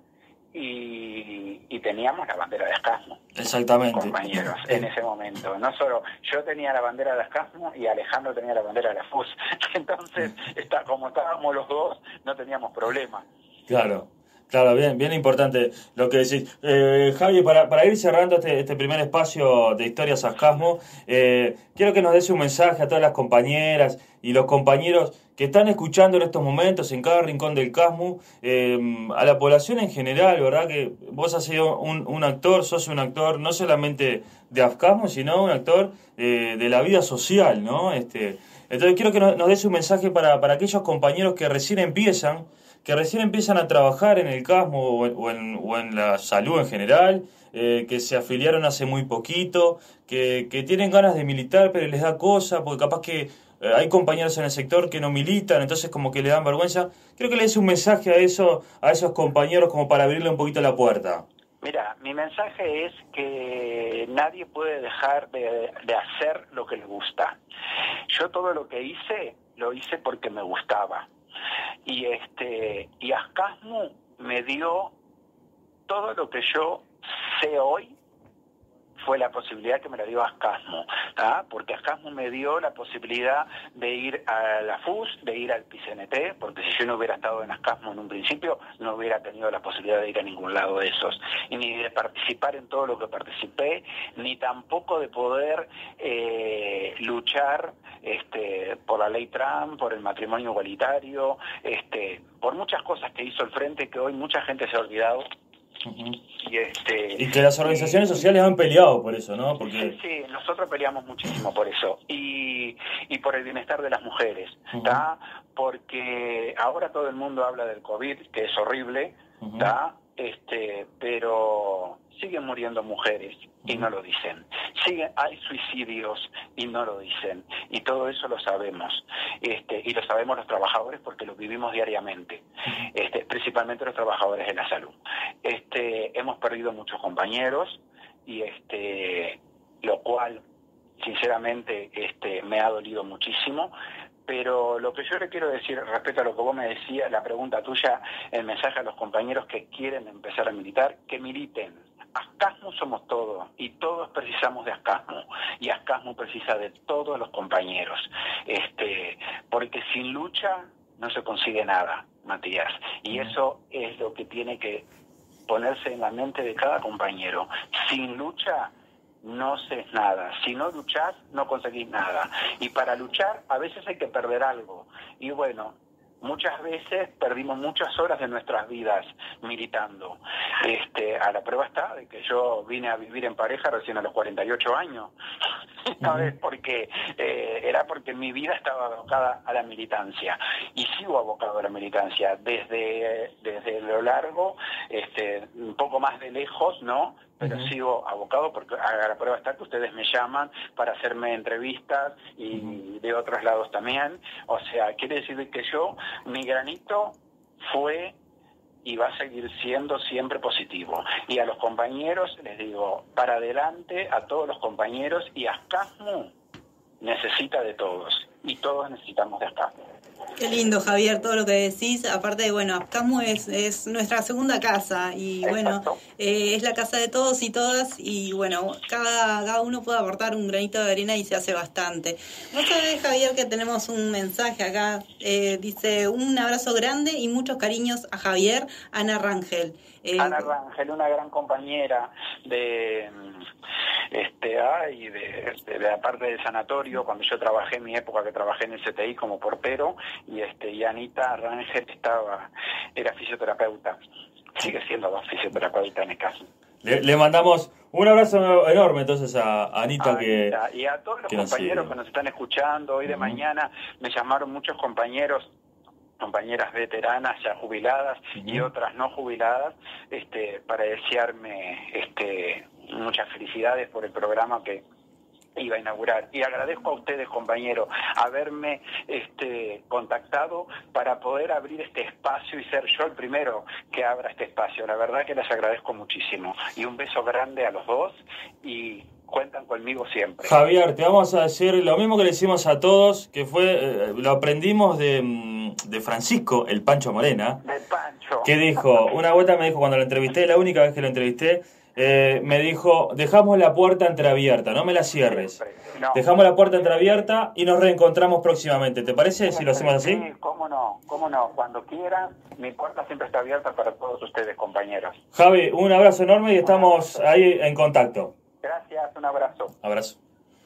y, y teníamos la bandera de AFCASMU. Exactamente. Compañeros, en ese momento. No solo yo tenía la bandera de AFCASMU y Alejandro tenía la bandera de la F U S. Entonces, está, como estábamos los dos, no teníamos problema. Claro. Claro, bien, bien importante lo que decís. Eh, Javi, para, para ir cerrando este, este primer espacio de Historias AFCASMU, eh, quiero que nos des un mensaje a todas las compañeras y los compañeros que están escuchando en estos momentos en cada rincón del CASMU, eh, a la población en general, ¿verdad? Que vos has sido un, un actor, sos un actor no solamente de AFCASMU, sino un actor eh, de la vida social, ¿no? Este, entonces quiero que nos, nos des un mensaje para, para aquellos compañeros que recién empiezan, que recién empiezan a trabajar en el CASMU o en, o en, o en la salud en general, eh, que se afiliaron hace muy poquito, que, que tienen ganas de militar pero les da cosa, porque capaz que eh, hay compañeros en el sector que no militan, entonces como que le dan vergüenza. Creo que le des un mensaje a eso, a esos compañeros como para abrirle un poquito la puerta. Mira, mi mensaje es que nadie puede dejar de, de hacer lo que le gusta. Yo todo lo que hice, lo hice porque me gustaba. Y este y AFCASMU me dio todo lo que yo sé hoy, fue la posibilidad que me la dio AFCASMU, ¿tá? Porque AFCASMU me dio la posibilidad de ir a la F U S, de ir al P I C N T, porque si yo no hubiera estado en AFCASMU en un principio, no hubiera tenido la posibilidad de ir a ningún lado de esos, y ni de participar en todo lo que participé, ni tampoco de poder eh, luchar este, por la ley Trump, por el matrimonio igualitario, este, por muchas cosas que hizo el Frente que hoy mucha gente se ha olvidado. Uh-huh. Y, este, y que las organizaciones y, sociales han peleado por eso, ¿no? Porque... Sí, sí, nosotros peleamos muchísimo por eso. Y, y por el bienestar de las mujeres, ¿tá? Uh-huh. Porque ahora todo el mundo habla del COVID, que es horrible, uh-huh. ¿tá? Este, pero siguen muriendo mujeres y no lo dicen. Siguen, hay suicidios y no lo dicen. Y todo eso lo sabemos. Este, y lo sabemos los trabajadores porque lo vivimos diariamente. Este, principalmente los trabajadores de la salud. Este, hemos perdido muchos compañeros y este, lo cual, sinceramente, este, me ha dolido muchísimo. Pero lo que yo le quiero decir respecto a lo que vos me decías, la pregunta tuya, el mensaje a los compañeros que quieren empezar a militar, que militen. AFCASMU somos todos y todos precisamos de AFCASMU y AFCASMU precisa de todos los compañeros, este, porque sin lucha no se consigue nada, Matías, y eso es lo que tiene que ponerse en la mente de cada compañero. Sin lucha no sé nada. Si no luchás, no conseguís nada. Y para luchar, a veces hay que perder algo. Y bueno, muchas veces perdimos muchas horas de nuestras vidas militando. Este, a la prueba está de que yo vine a vivir en pareja recién a los cuarenta y ocho años, ¿sabes? Porque eh, era porque mi vida estaba abocada a la militancia y sigo abocado a la militancia desde, desde lo largo, este, un poco más de lejos, ¿no? Pero uh-huh. sigo abocado porque a la prueba está que ustedes me llaman para hacerme entrevistas y uh-huh. de otros lados también. O sea, quiere decir que yo, mi granito fue y va a seguir siendo siempre positivo. Y a los compañeros les digo, para adelante a todos los compañeros, y AFCASMU necesita de todos y todos necesitamos de AFCASMU. Qué lindo, Javier, todo lo que decís. Aparte, bueno, AFCASMU es, es nuestra segunda casa y bueno, eh, es la casa de todos y todas y bueno, cada, cada uno puede aportar un granito de arena y se hace bastante. Vos sabés, Javier, que tenemos un mensaje acá, eh, dice un abrazo grande y muchos cariños a Javier, Ana Rangel. Eh, Ana Rangel, una gran compañera de este ay, de, de, de la parte del sanatorio, cuando yo trabajé en mi época que trabajé en el C T I como portero, y este y Anita Rangel estaba, era fisioterapeuta, sigue siendo fisioterapeuta en el caso. Le, le mandamos un abrazo enorme entonces a Anita, a que Anita y a todos los que compañeros nos que nos están escuchando hoy de uh-huh. mañana. Me llamaron muchos compañeros, compañeras veteranas ya jubiladas uh-huh. y otras no jubiladas, este, para desearme este, muchas felicidades por el programa que iba a inaugurar. Y agradezco a ustedes, compañeros, haberme este, contactado para poder abrir este espacio y ser yo el primero que abra este espacio. La verdad que les agradezco muchísimo. Y un beso grande a los dos y cuentan conmigo siempre. Javier, te vamos a decir lo mismo que le hicimos a todos, que fue, eh, lo aprendimos de, de Francisco, el Pancho Morena. Del Pancho. Que dijo, una vuelta me dijo cuando lo entrevisté, la única vez que lo entrevisté, Eh, me dijo, dejamos la puerta entreabierta, no me la cierres. No. Dejamos la puerta entreabierta y nos reencontramos próximamente. ¿Te parece si lo hacemos así? Sí, cómo no, cómo no. Cuando quieran, mi puerta siempre está abierta para todos ustedes, compañeros. Javi, un abrazo enorme y estamos ahí en contacto. Gracias, un abrazo. Abrazo.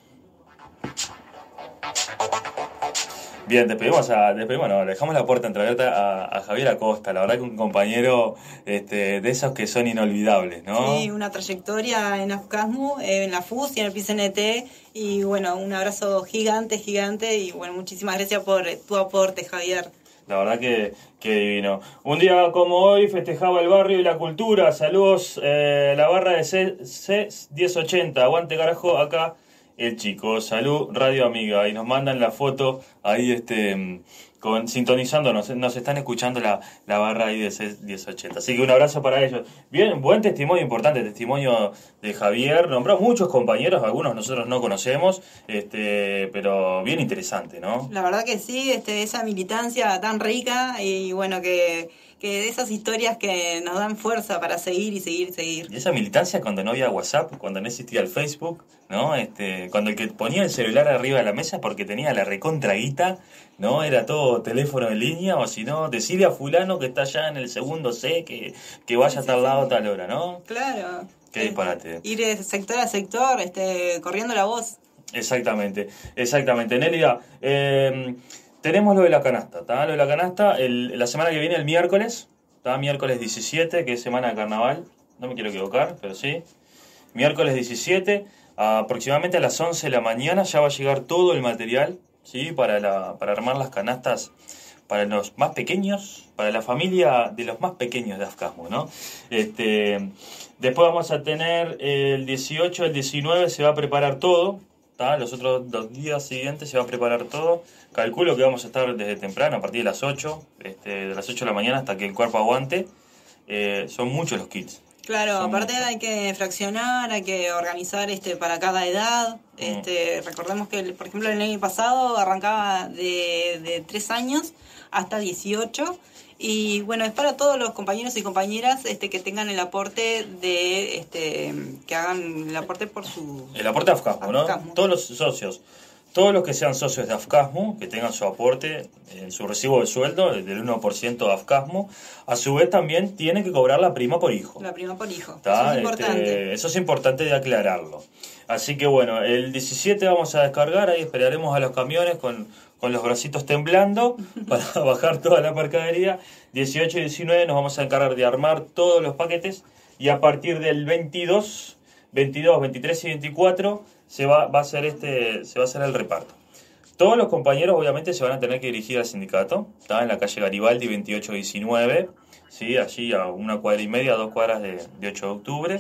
Bien, despedimos a, despedimos, no, le dejamos la puerta entreabierta a, a Javier Acosta, la verdad que un compañero este, de esos que son inolvidables, ¿no? Sí, una trayectoria en AFCASMU, eh, en la F U S y en el P C N T, y bueno, un abrazo gigante, gigante, y bueno, muchísimas gracias por tu aporte, Javier. La verdad que, que divino. Un día como hoy festejaba el barrio y la cultura, saludos, eh, la barra de C diez ochenta, aguante carajo, acá el chico, salud, Radio Amiga, y nos mandan la foto ahí este con sintonizando, nos, nos están escuchando la, la barra ahí de C diez ochenta, así que un abrazo para ellos. Bien, buen testimonio, importante testimonio de Javier, nombró muchos compañeros, algunos nosotros no conocemos, este pero bien interesante, ¿no? La verdad que sí, este esa militancia tan rica y bueno que... que de esas historias que nos dan fuerza para seguir y seguir y seguir. Y esa militancia cuando no había WhatsApp, cuando no existía el Facebook, ¿no? Este, cuando el que ponía el celular arriba de la mesa porque tenía la recontraguita, ¿no? Era todo teléfono en línea, o si no, decirle a fulano que está allá en el segundo C que, que vaya sí, a tal lado a tal hora, ¿no? Claro. Qué disparate. Ir de sector a sector, este, corriendo la voz. Exactamente, exactamente. Nélida, eh... tenemos lo de la canasta, ¿tá? Lo de la canasta, el, la semana que viene, el miércoles, ¿tá? Miércoles diecisiete, que es semana de carnaval, no me quiero equivocar, pero sí. Miércoles diecisiete, aproximadamente a las once de la mañana, ya va a llegar todo el material, ¿sí? Para, la, para armar las canastas para los más pequeños, para la familia de los más pequeños de AFCASMU, ¿no? Este, después vamos a tener el dieciocho, el diecinueve, se va a preparar todo. ¿Tá? Los otros dos días siguientes se va a preparar todo. Calculo que vamos a estar desde temprano, a partir de las ocho, este, de las ocho de la mañana hasta que el cuerpo aguante. Eh, son muchos los kits. Claro, son aparte muchos. Hay que fraccionar, hay que organizar este para cada edad. Mm. Este, recordemos que, por ejemplo, el año pasado arrancaba de, de tres años hasta dieciocho. Y bueno, es para todos los compañeros y compañeras este que tengan el aporte de este que hagan el aporte por su el aporte de AFCASMU, ¿no? AFCASMU. Todos los socios, todos los que sean socios de AFCASMU, que tengan su aporte en su recibo de sueldo del uno por ciento de AFCASMU, a su vez también tienen que cobrar la prima por hijo. La prima por hijo. Eso es importante. Este, eso es importante de aclararlo. Así que bueno, el diecisiete vamos a descargar, ahí esperaremos a los camiones con, con los bracitos temblando para bajar toda la mercadería. dieciocho y diecinueve nos vamos a encargar de armar todos los paquetes y a partir del veintidós, veintidós, veintitrés y veinticuatro se va, va a hacer este, se va a hacer el reparto. Todos los compañeros obviamente se van a tener que dirigir al sindicato, está en la calle Garibaldi veintiocho diecinueve, ¿sí? Allí a una cuadra y media, dos cuadras de, de ocho de octubre.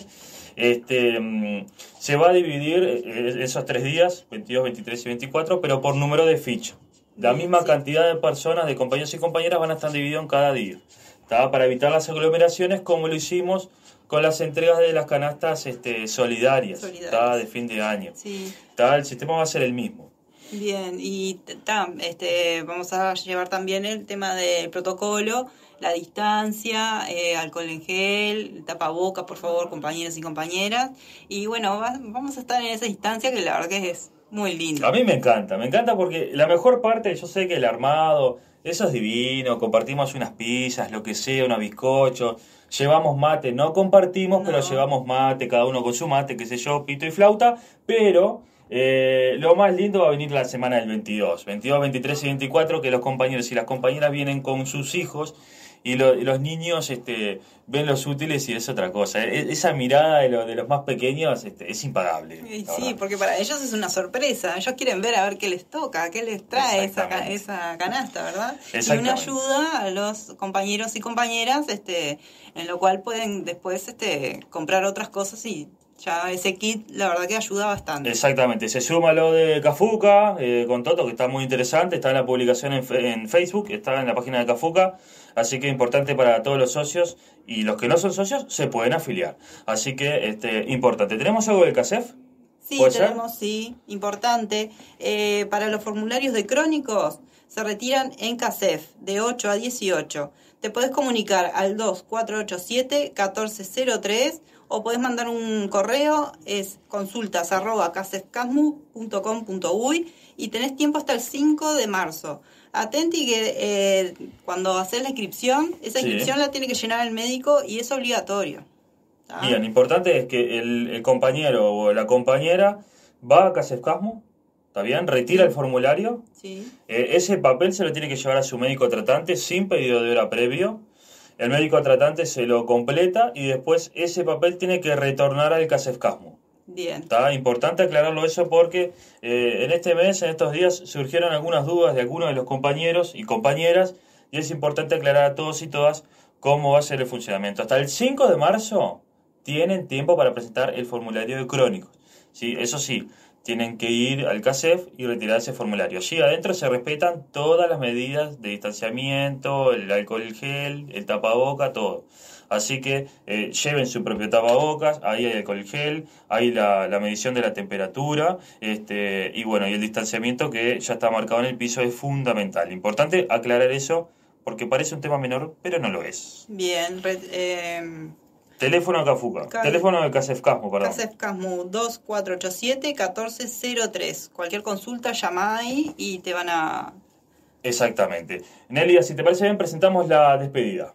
Este, se va a dividir esos tres días, veintidós, veintitrés y veinticuatro, pero por número de ficha. La misma cantidad de personas, de compañeros y compañeras van a estar divididos en cada día. ¿Está? Para evitar las aglomeraciones, como lo hicimos con las entregas de las canastas este, solidarias, solidarias. ¿Está? De fin de año. Sí. ¿Está? El sistema va a ser el mismo. Bien, y ta, este, vamos a llevar también el tema del protocolo, la distancia, eh, alcohol en gel, tapaboca, por favor, compañeros y compañeras. Y bueno, va, vamos a estar en esa distancia que la verdad que es muy lindo. A mí me encanta, me encanta porque la mejor parte, yo sé que el armado, eso es divino, compartimos unas pizzas, lo que sea, unos bizcochos, llevamos mate, no compartimos, no. pero llevamos mate, cada uno con su mate, qué sé yo, pito y flauta, pero... Eh, lo más lindo va a venir la semana del veintidós, veintidós, veintitrés y veinticuatro, que los compañeros y las compañeras vienen con sus hijos y, lo, y los niños este, ven los útiles y es otra cosa. E- esa mirada de, lo, de los más pequeños este, es impagable. Sí, porque para ellos es una sorpresa. Ellos quieren ver a ver qué les toca, qué les trae esa, esa canasta, ¿verdad? Y una ayuda a los compañeros y compañeras, este, en lo cual pueden después este, comprar otras cosas y... ya ese kit, la verdad que ayuda bastante. Exactamente, se suma lo de Cafuca, eh, con Toto, que está muy interesante, está en la publicación en, en Facebook, está en la página de Cafuca, así que importante para todos los socios, y los que no son socios se pueden afiliar. Así que, este, importante. ¿Tenemos algo del CASEF? Sí, tenemos, ser? sí, importante. Eh, para los formularios de crónicos, se retiran en CASEF, de ocho a dieciocho. Te podés comunicar al dos cuatro ocho siete, uno cuatro cero tres o podés mandar un correo, es consultas arroba casefcasmu punto com punto uy y tenés tiempo hasta el cinco de marzo. Atenti que eh, cuando haces la inscripción, esa inscripción sí. la tiene que llenar el médico y es obligatorio. ¿Tá? Bien, importante es que el, el compañero o la compañera va a Casefcasmu, ¿está bien? Retira el formulario. Sí. Eh, ese papel se lo tiene que llevar a su médico tratante sin pedido de hora previo. El médico tratante se lo completa y después ese papel tiene que retornar al Casefcasmu. Bien. Está importante aclararlo eso porque eh, en este mes, en estos días, surgieron algunas dudas de algunos de los compañeros y compañeras y es importante aclarar a todos y todas cómo va a ser el funcionamiento. Hasta el cinco de marzo tienen tiempo para presentar el formulario de crónicos. ¿Sí? Eso sí, tienen que ir al CASEF y retirar ese formulario. Allí adentro se respetan todas las medidas de distanciamiento, el alcohol gel, el tapaboca, todo. Así que eh, lleven su propio tapabocas, ahí hay alcohol gel, hay la, la medición de la temperatura, este, y bueno, y el distanciamiento que ya está marcado en el piso es fundamental. Importante aclarar eso porque parece un tema menor, pero no lo es. Bien, re, eh... Teléfono de Cafuca. Ca- Teléfono de Casefcasmu, perdón. Casefcasmu dos cuatro ocho siete, uno cuatro cero tres. Cualquier consulta, llama ahí y te van a... Exactamente. Nelia, si te parece bien, presentamos la despedida.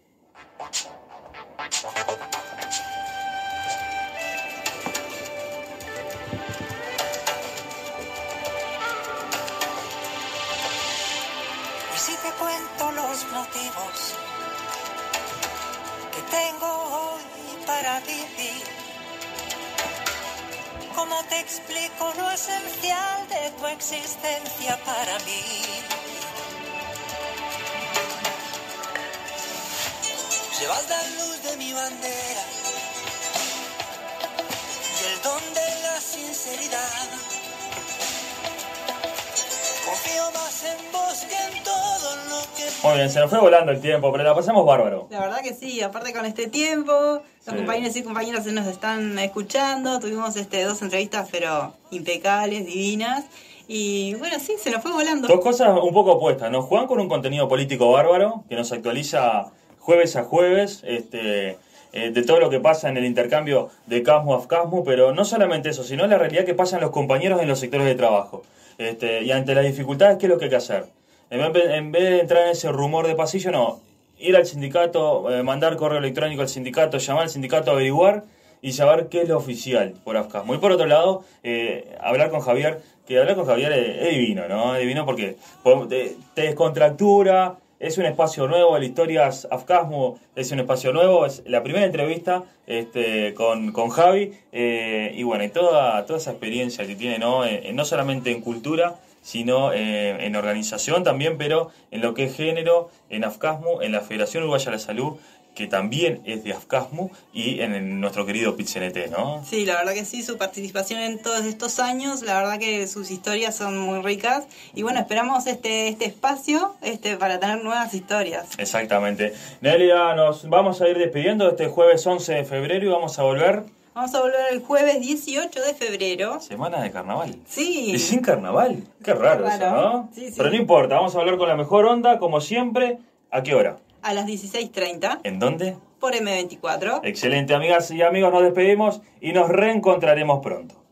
Y si te cuento los motivos que tengo hoy para vivir, ¿cómo te explico lo esencial de tu existencia para mí? Llevas la luz de mi bandera y el don de la sinceridad. Confío más en vos que en todo lo que... Muy bien, se nos fue volando el tiempo, pero la pasamos bárbaro. La verdad que sí, aparte con este tiempo, los sí. compañeros y compañeras se nos están escuchando, tuvimos este dos entrevistas pero impecables, divinas, y bueno, sí, se nos fue volando. Dos cosas un poco opuestas, ¿no? Juan con un contenido político bárbaro, que nos actualiza jueves a jueves, este... Eh, de todo lo que pasa en el intercambio de Casmu a Casmu, pero no solamente eso, sino la realidad que pasan los compañeros en los sectores de trabajo. Este, y ante las dificultades, ¿qué es lo que hay que hacer? En vez, en vez de entrar en ese rumor de pasillo, no, ir al sindicato, eh, mandar correo electrónico al sindicato, llamar al sindicato, averiguar y saber qué es lo oficial por AFCASMU. Y por otro lado, eh, hablar con Javier, que hablar con Javier es, es divino, ¿no? Es divino porque te, te descontractura, es un espacio nuevo, el Historias AFCASMU es un espacio nuevo, es la primera entrevista este, con, con Javi, eh, y bueno, y toda, toda esa experiencia que tiene, ¿no? Eh, no solamente en cultura, sino eh, en organización también, pero en lo que es género, en AFCASMU, en la Federación Uruguaya de la Salud, que también es de AFCASMU, y en el, nuestro querido Pit-C N T, ¿no? Sí, la verdad que sí, su participación en todos estos años, la verdad que sus historias son muy ricas, y bueno, esperamos este este espacio este para tener nuevas historias. Exactamente. Nelia, nos vamos a ir despidiendo este jueves once de febrero y vamos a volver... Vamos a volver el jueves dieciocho de febrero. Semana de carnaval. Sí. ¿Y sin carnaval? Qué raro, Qué raro. eso, ¿no? Sí, sí. Pero no importa, vamos a hablar con la mejor onda, como siempre. ¿A qué hora? A las dieciséis treinta. ¿En dónde? Por eme veinticuatro. Excelente, amigas y amigos, nos despedimos y nos reencontraremos pronto.